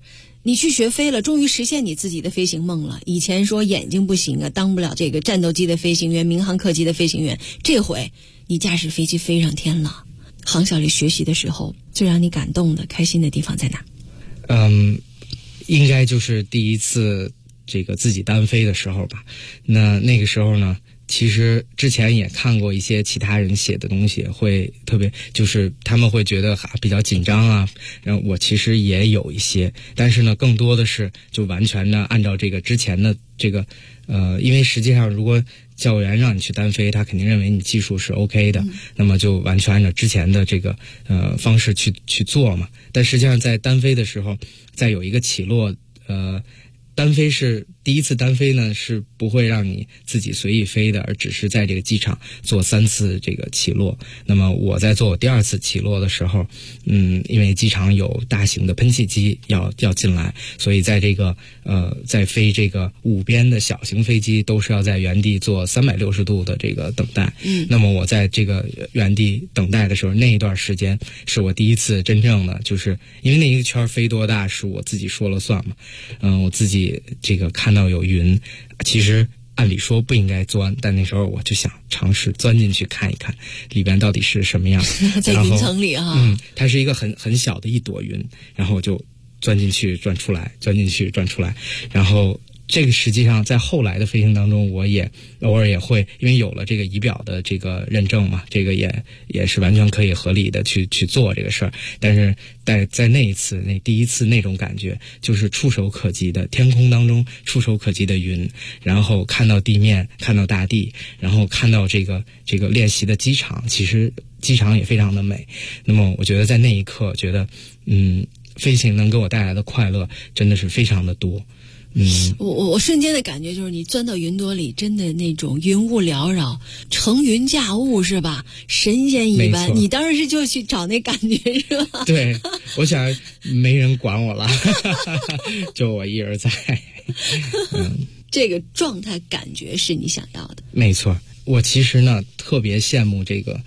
你去学飞了，终于实现你自己的飞行梦了。以前说眼睛不行啊，当不了这个战斗机的飞行员、民航客机的飞行员，这回你驾驶飞机飞上天了。航小丽学习的时候，最让你感动的、开心的地方在哪？ 应该就是第一次这个自己单飞的时候吧。那个时候呢，其实之前也看过一些其他人写的东西，会特别就是他们会觉得比较紧张啊，然后我其实也有一些，但是呢更多的是就完全的按照这个之前的这个因为实际上如果教务员让你去单飞，他肯定认为你技术是 OK 的，那么就完全按照之前的这个方式去做嘛。但实际上在单飞的时候，再有一个起落，单飞是第一次单飞呢，是不会让你自己随意飞的，而只是在这个机场做3次这个起落。那么我在做我第2次起落的时候，因为机场有大型的喷气机要进来，所以在这个在飞这个5边的小型飞机都是要在原地做360度的这个等待。那么我在这个原地等待的时候，那一段时间是我第一次真正的，就是因为那一个圈飞多大是我自己说了算嘛。我自己这个看到有云，其实按理说不应该钻，但那时候我就想尝试钻进去看一看里边到底是什么样。 在云层里啊， 它是一个很小的一朵云，然后我就钻进去转出来，钻进去转出来，然后这个实际上在后来的飞行当中，我也偶尔也会，因为有了这个仪表的这个认证嘛，这个也是完全可以合理的去做这个事儿。但是在那一次，那第一次那种感觉，就是触手可及的天空当中触手可及的云，然后看到地面，看到大地，然后看到这个练习的机场，其实机场也非常的美。那么我觉得在那一刻，觉得飞行能给我带来的快乐真的是非常的多。 我瞬间的感觉就是你钻到云朵里，真的那种云雾缭绕，乘云驾雾是吧？神仙一般。你当时就去找那感觉是吧？ 对，我想没人管我了，就我一人在。 这个状态感觉是你想要的。 没错，我其实呢特别羡慕这个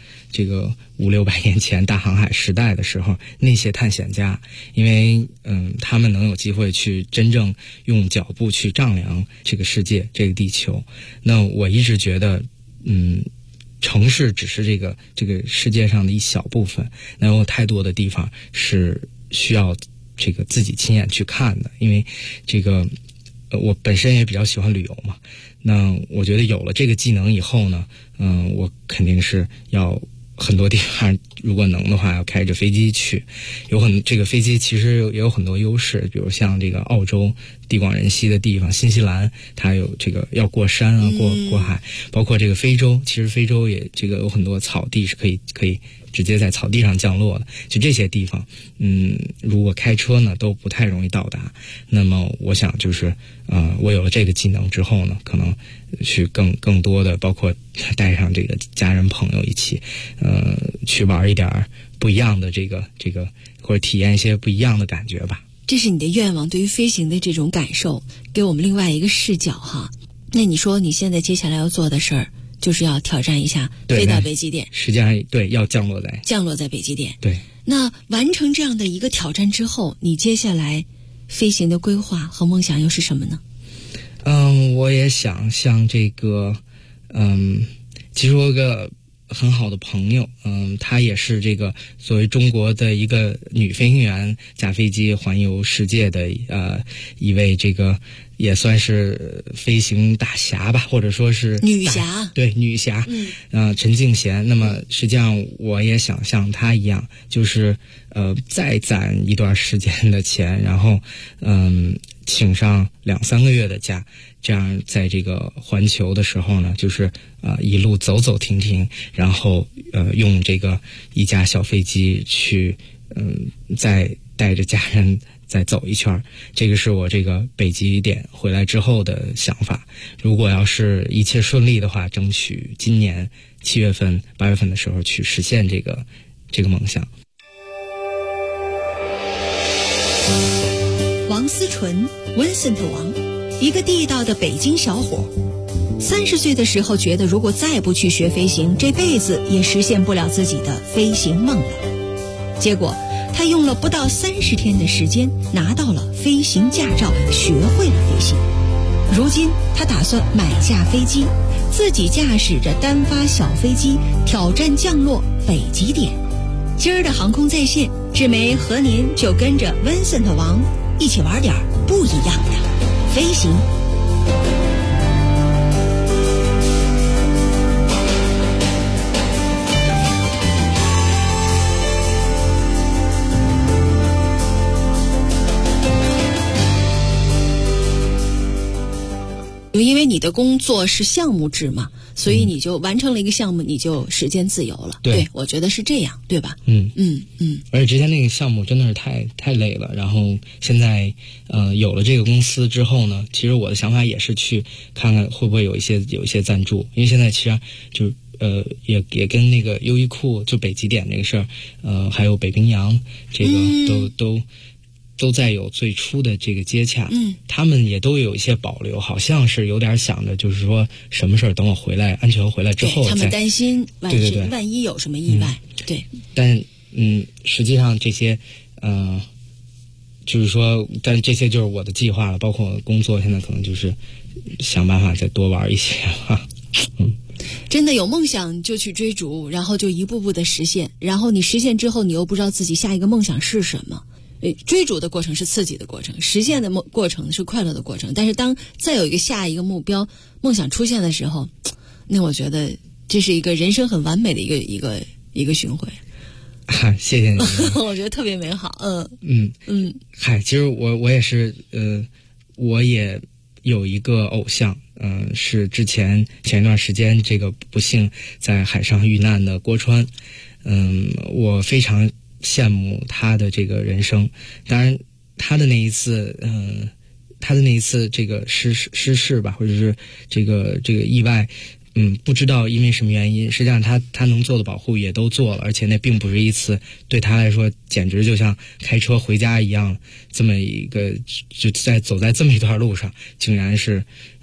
500-600年前大航海时代的时候那些探险家，因为他们能有机会去真正用脚步去丈量这个世界，这个地球。那我一直觉得城市只是这个世界上的一小部分，那有太多的地方是需要这个自己亲眼去看的。因为这个我本身也比较喜欢旅游嘛，那我觉得有了这个技能以后呢，我肯定是要很多地方，如果能的话要开着飞机去。这个飞机其实也有很多优势，比如像这个澳洲地广人稀的地方，新西兰它有这个要过山啊，过海，包括这个非洲，其实非洲也这个有很多草地是可以直接在草地上降落的。就这些地方如果开车呢都不太容易到达。那么我想就是我有了这个技能之后呢，可能去更多的，包括带上这个家人朋友一起去玩一点不一样的这个或者体验一些不一样的感觉吧。 这是你的愿望，对于飞行的这种感受，给我们另外一个视角哈。那你说你现在接下来要做的事儿，就是要挑战一下飞到北极点。 实际上对，要降落在北极点。 对。 那完成这样的一个挑战之后，你接下来飞行的规划和梦想又是什么呢？ 我也想像这个其实我有个很好的朋友，她也是这个作为中国的一个女飞行员驾飞机环游世界的一位这个也算是飞行大侠吧，或者说是女侠。 对，女侠。陈静贤。那么实际上我也想像她一样，就是再攒一段时间的钱，然后请上2-3个月的假，这样在这个环球的时候呢，就是一路走走停停，然后用这个一架小飞机去再带着家人再走一圈。这个是我这个北极点回来之后的想法。如果要是一切顺利的话，争取今年7月份、8月份的时候去实现这个梦想。 王思纯 Vincent 王，一个地道的北京小伙，30岁的时候觉得如果再不去学飞行，这辈子也实现不了自己的飞行梦了。结果他用了不到30天的时间拿到了飞行驾照，学会了飞行。如今他打算买架飞机，自己驾驶着单发小飞机挑战降落北极点。今儿的航空在线，志梅和您就跟着 Vincent 王一起玩点不一样的飞行。因为你的工作是项目制嘛，所以你就完成了一个项目，你就时间自由了。对，我觉得是这样，对吧？ 而且之前那个项目真的是太累了，然后现在有了这个公司之后呢，其实我的想法也是去看看会不会有一些赞助，因为现在其实就也跟那个优衣库就北极点这个事儿，还有北冰洋这个都在有最初的这个接洽，他们也都有一些保留，好像是有点想着，就是说什么事儿等我回来安全回来之后再， 他们担心对万一有什么意外，对。 但实际上这些就是说，但这些就是我的计划了，包括我的工作，现在可能就是想办法再多玩一些吧。 真的有梦想就去追逐，然后就一步步的实现，然后你实现之后，你又不知道自己下一个梦想是什么。追逐的过程是刺激的过程，实现的过程是快乐的过程。但是当再有下一个目标梦想出现的时候，那我觉得这是一个人生很完美的一个巡回。 谢谢你。 我觉得特别美好。 其实我也是我也有一个偶像，是前一段时间这个不幸在海上遇难的郭川。我非常羡慕他的这个人生，当然他的那一次这个失事吧，或者是这个意外，不知道因为什么原因，实际上他能做的保护也都做了，而且那并不是一次，对他来说简直就像开车回家一样，这么一个就走在这么一段路上，竟然是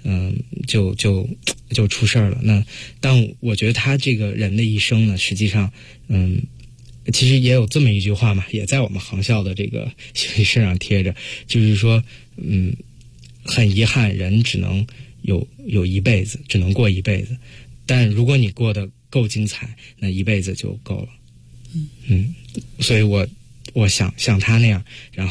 就出事了。但我觉得他这个人的一生呢，实际上其实也有这么一句话嘛，也在我们航校的这个行李身上贴着，就是说很遗憾，人只能有一辈子，只能过一辈子，但如果你过得够精彩，那一辈子就够了。所以我想像他那样，然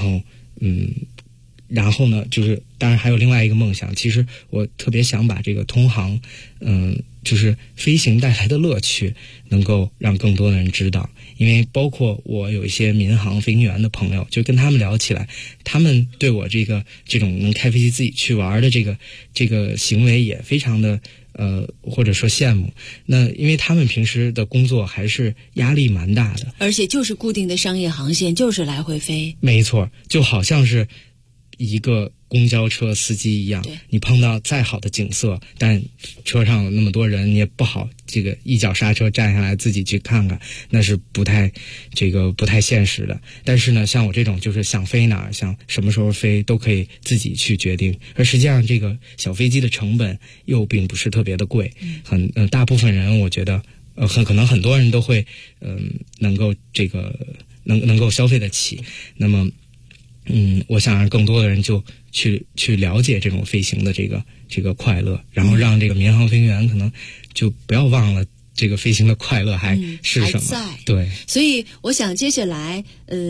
后呢，就是当然还有另外一个梦想，其实我特别想把这个通航就是飞行带来的乐趣能够让更多的人知道。因为包括我有一些民航飞行员的朋友，就跟他们聊起来，他们对我这种能开飞机自己去玩的这个行为也非常的或者说羡慕。那因为他们平时的工作还是压力蛮大的， 而且就是固定的商业航线，就是来回飞。 没错，就好像是一个公交车司机一样，你碰到再好的景色，但车上有那么多人，你也不好这个一脚刹车站下来自己去看看，那是不太现实的。但是呢，像我这种就是想飞哪儿，想什么时候飞都可以自己去决定。而实际上这个小飞机的成本又并不是特别的贵，大部分人我觉得可能很多人都会能够这个能够消费得起。那么我想让更多的人就去了解这种飞行的这个快乐，然后让这个民航飞行员可能就不要忘了这个飞行的快乐还是什么。 还在。 对， 所以我想接下来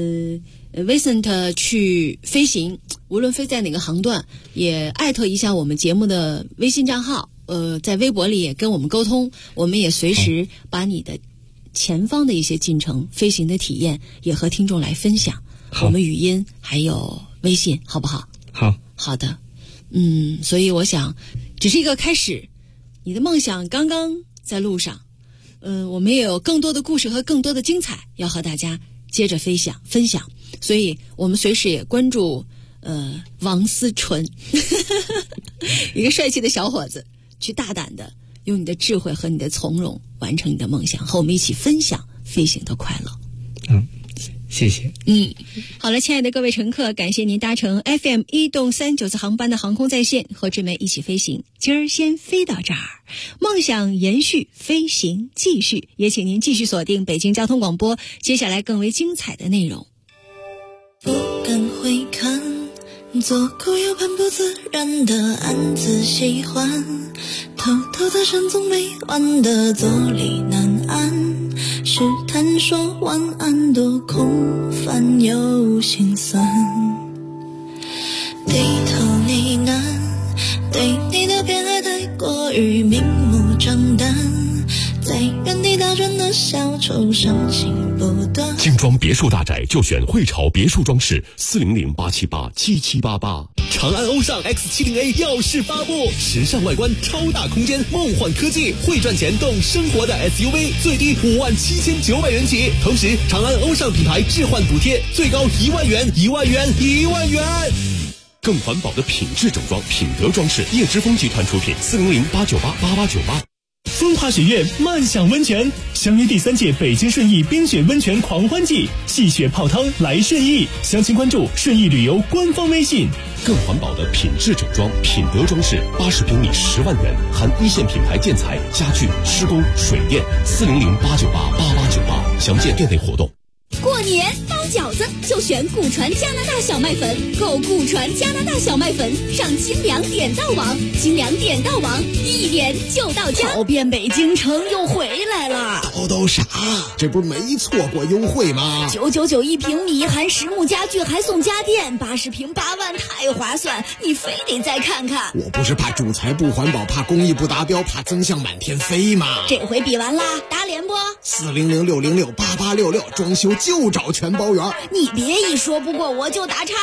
Vincent 去飞行，无论飞在哪个航段，也艾特一下我们节目的微信账号，在微博里也跟我们沟通，我们也随时把你的前方的一些进程、飞行的体验也和听众来分享。我们语音还有微信，好不好？好的。所以我想只是一个开始，你的梦想刚刚在路上。我们也有更多的故事和更多的精彩要和大家接着分享，所以我们随时也关注王思纯一个帅气的小伙子，去大胆的用你的智慧和你的从容完成你的梦想，和我们一起分享飞行的快乐。 谢谢。 好了，亲爱的各位乘客，感谢您搭乘 FM1动39次航班的航空在线，和志梅一起飞行。今儿先飞到这儿，梦想延续，飞行继续。也请您继续锁定北京交通广播，接下来更为精彩的内容。 不敢回看，左顾右盼不自然的暗自喜欢，偷偷在山中没完的坐立难安，试探说晚安多空泛又心酸，低头呢喃，对你的偏爱太过于明目张胆，在原地打转的小丑伤心不断。 精装别墅大宅就选汇潮别墅装饰，400-878-7788。 长安欧尚 X70A 耀世发布，时尚外观，超大空间，梦幻科技，会赚钱动生活的 SUV， 最低57900元起。同时，长安欧尚品牌置换补贴最高1万元，1万元，1万元。 更环保的品质整装，品德装饰，叶之峰集团出品，400-898-8898。 风花雪月，漫享温泉，相约第3届北京顺义冰雪温泉狂欢季，戏雪泡汤来顺义，详情关注顺义旅游官方微信。 更环保的品质整装，品德装饰，80平米10万元，含一线品牌建材、家具、施工、水电，400-898-8898，详见店内活动。 过年包饺子就选古传加拿大小麦粉，购古传加拿大小麦粉上精粮点到网，精粮点到网，1点就到家。 跑遍北京城又回来了， 都啥？这不是没错过优惠吗 ？999一平米，含实木家具还送家电，80平8万，太划算！你非得再看看。 我不是怕主材不环保，怕工艺不达标，怕增项满天飞吗？ 这回比完啦，打脸不 ？400-606-8866，装修就找全包圆。 你别一说不过我就打岔。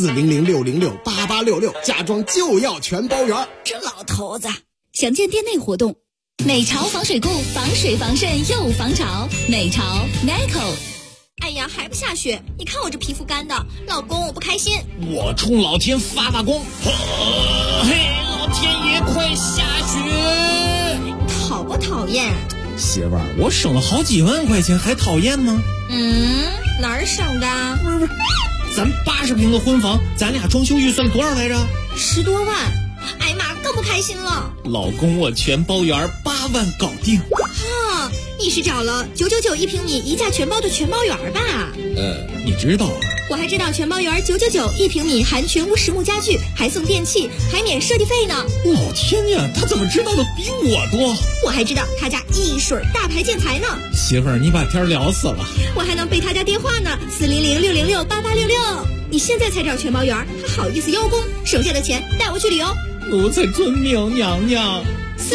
400-606-8866，家装就要全包圆。 这老头子， 详见店内活动。美潮防水固，防水防渗又防潮。美潮 Nico。 哎呀，还不下雪？你看我这皮肤干的，老公我不开心。 我冲老天发光！嘿，老天爷快下雪！ 讨不讨厌？ 媳妇儿，我省了好几万块钱，还讨厌吗？ 哪儿省的？ 不是，咱80平的婚房，咱俩装修预算多少来着 ？10多万。哎呀妈，更不开心了。 老公，我全包圆，8万搞定。 哈，你是找了999一平米一价全包的全包圆吧？ 你知道啊？ 我还知道全包圆999一平米，含全屋实木家具，还送电器，还免设计费呢。 老天呀，他怎么知道的比我多？ 我还知道他家一水大牌建材呢。 媳妇儿，你把天聊死了。 我还能背他家电话呢，400-606-8866。你现在才找全包圆，还好意思邀功？省下的钱带我去旅游。 奴才遵命，娘娘。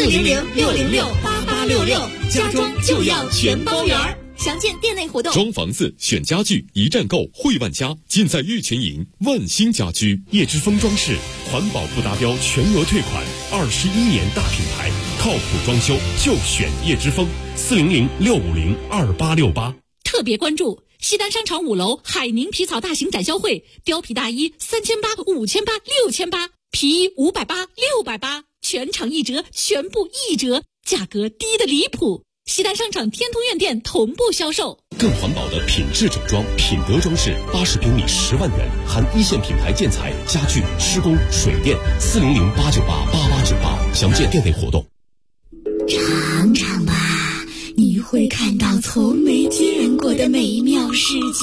400-606-8866，家装就要全包圆。详见店内活动。 装房子选家具，一站购汇万家，尽在玉泉营万兴家居。叶之峰装饰，环保不达标全额退款，21年大品牌，靠谱装修就选叶之峰。400-650-2868。 特别关注西单商场5楼海宁皮草大型展销会，貂皮大衣3800、5800、6800，皮衣580、680，全场1折，全部1折，价格低得离谱。西单商场天通苑店同步销售。 更环保的品质整装，品德装饰，80平米10万元，含一线品牌建材、家具、施工、水电，400-898-8898，详见店内活动。 尝尝吧，你会看到从没见过的美妙世界。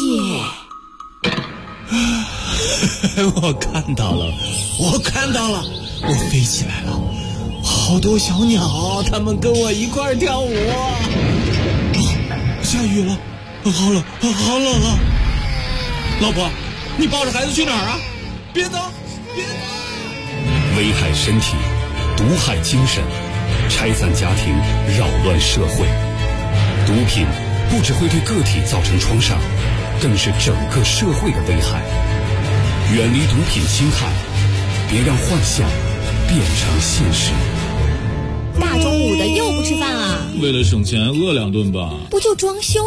我看到了，我飞起来了，好多小鸟，它们跟我一块跳舞。下雨了，好冷啊！老婆，你抱着孩子去哪儿啊？别走！ 危害身体，毒害精神，拆散家庭，扰乱社会。毒品不只会对个体造成创伤，更是整个社会的危害。远离毒品侵害，别让幻想变成现实。 大中午的又不吃饭啊？ 为了省钱饿2顿吧。 不就装修